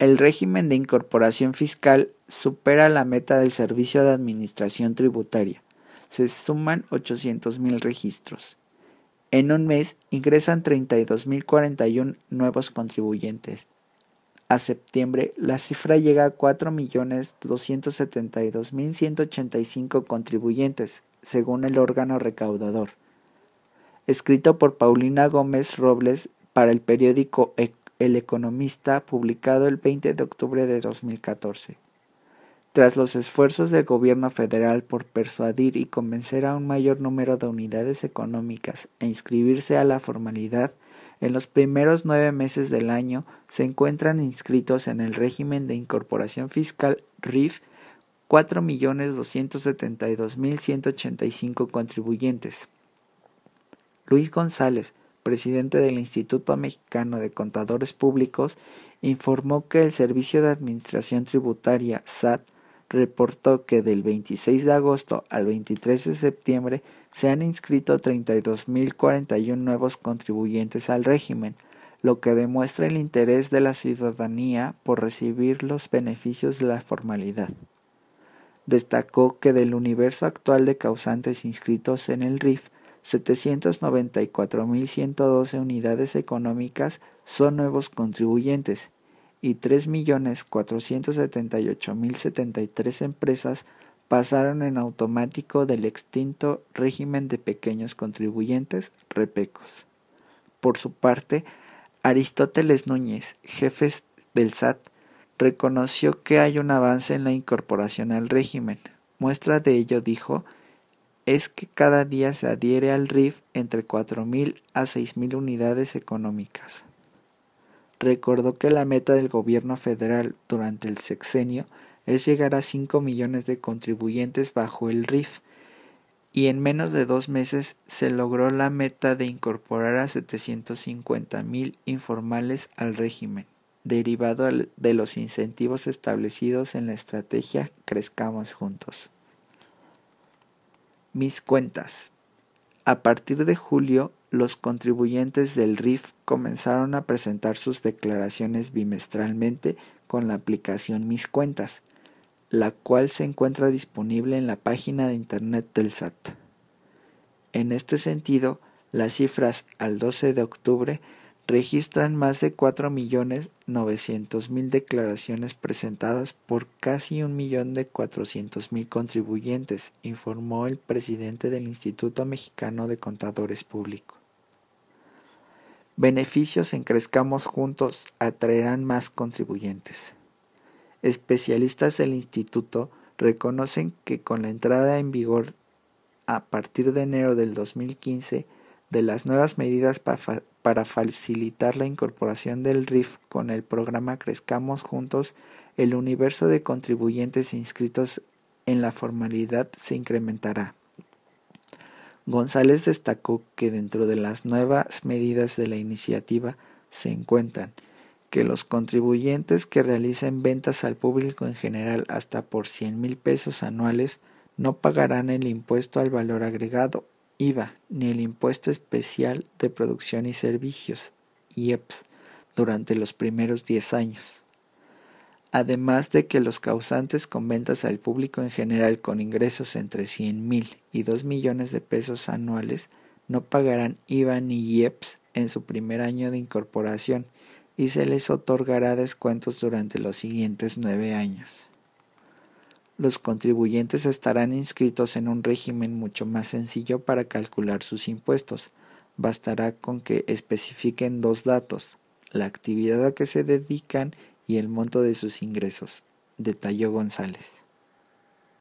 El régimen de incorporación fiscal supera la meta del Servicio de Administración Tributaria. Se suman 800,000 registros. En un mes ingresan 32,041 nuevos contribuyentes. A septiembre, la cifra llega a 4,272,185 contribuyentes, según el órgano recaudador. Escrito por Paulina Gómez Robles para el periódico El Economista, publicado el 20 de octubre de 2014. Tras los esfuerzos del gobierno federal por persuadir y convencer a un mayor número de unidades económicas a inscribirse a la formalidad, en los primeros 9 meses del año se encuentran inscritos en el régimen de incorporación fiscal RIF 4,272,185 contribuyentes. Luis González, presidente del Instituto Mexicano de Contadores Públicos, informó que el Servicio de Administración Tributaria, SAT, reportó que del 26 de agosto al 23 de septiembre se han inscrito 32,041 nuevos contribuyentes al régimen, lo que demuestra el interés de la ciudadanía por recibir los beneficios de la formalidad. Destacó que del universo actual de causantes inscritos en el RIF, 794,112 unidades económicas son nuevos contribuyentes y 3,478,073 empresas pasaron en automático del extinto régimen de pequeños contribuyentes, REPECOS. Por su parte, Aristóteles Núñez, jefe del SAT, reconoció que hay un avance en la incorporación al régimen. Muestra de ello, dijo, es que cada día se adhiere al RIF entre 4,000 a 6,000 unidades económicas. Recordó que la meta del gobierno federal durante el sexenio es llegar a 5 millones de contribuyentes bajo el RIF, y en menos de 2 meses se logró la meta de incorporar a 750,000 informales al régimen, derivado de los incentivos establecidos en la estrategia Crezcamos Juntos. Mis cuentas. A partir de julio, los contribuyentes del RIF comenzaron a presentar sus declaraciones bimestralmente con la aplicación Mis Cuentas, la cual se encuentra disponible en la página de internet del SAT. En este sentido, las cifras al 12 de octubre registran más de 4,900,000 declaraciones presentadas por casi 1,400,000 contribuyentes, informó el presidente del Instituto Mexicano de Contadores Públicos. Beneficios en Crezcamos Juntos atraerán más contribuyentes. Especialistas del instituto reconocen que con la entrada en vigor a partir de enero del 2015 de las nuevas medidas para facilitar la incorporación del RIF con el programa Crezcamos Juntos, el universo de contribuyentes inscritos en la formalidad se incrementará. González destacó que dentro de las nuevas medidas de la iniciativa se encuentran que los contribuyentes que realicen ventas al público en general hasta por 100,000 pesos anuales no pagarán el impuesto al valor agregado, IVA, ni el impuesto especial de producción y servicios, IEPS, durante los primeros 10 años. Además de que los causantes con ventas al público en general con ingresos entre 100,000 y 2 millones de pesos anuales no pagarán IVA ni IEPS en su primer año de incorporación y se les otorgará descuentos durante los siguientes 9 años. Los contribuyentes estarán inscritos en un régimen mucho más sencillo para calcular sus impuestos. Bastará con que especifiquen 2 datos, la actividad a que se dedican y el monto de sus ingresos, detalló González.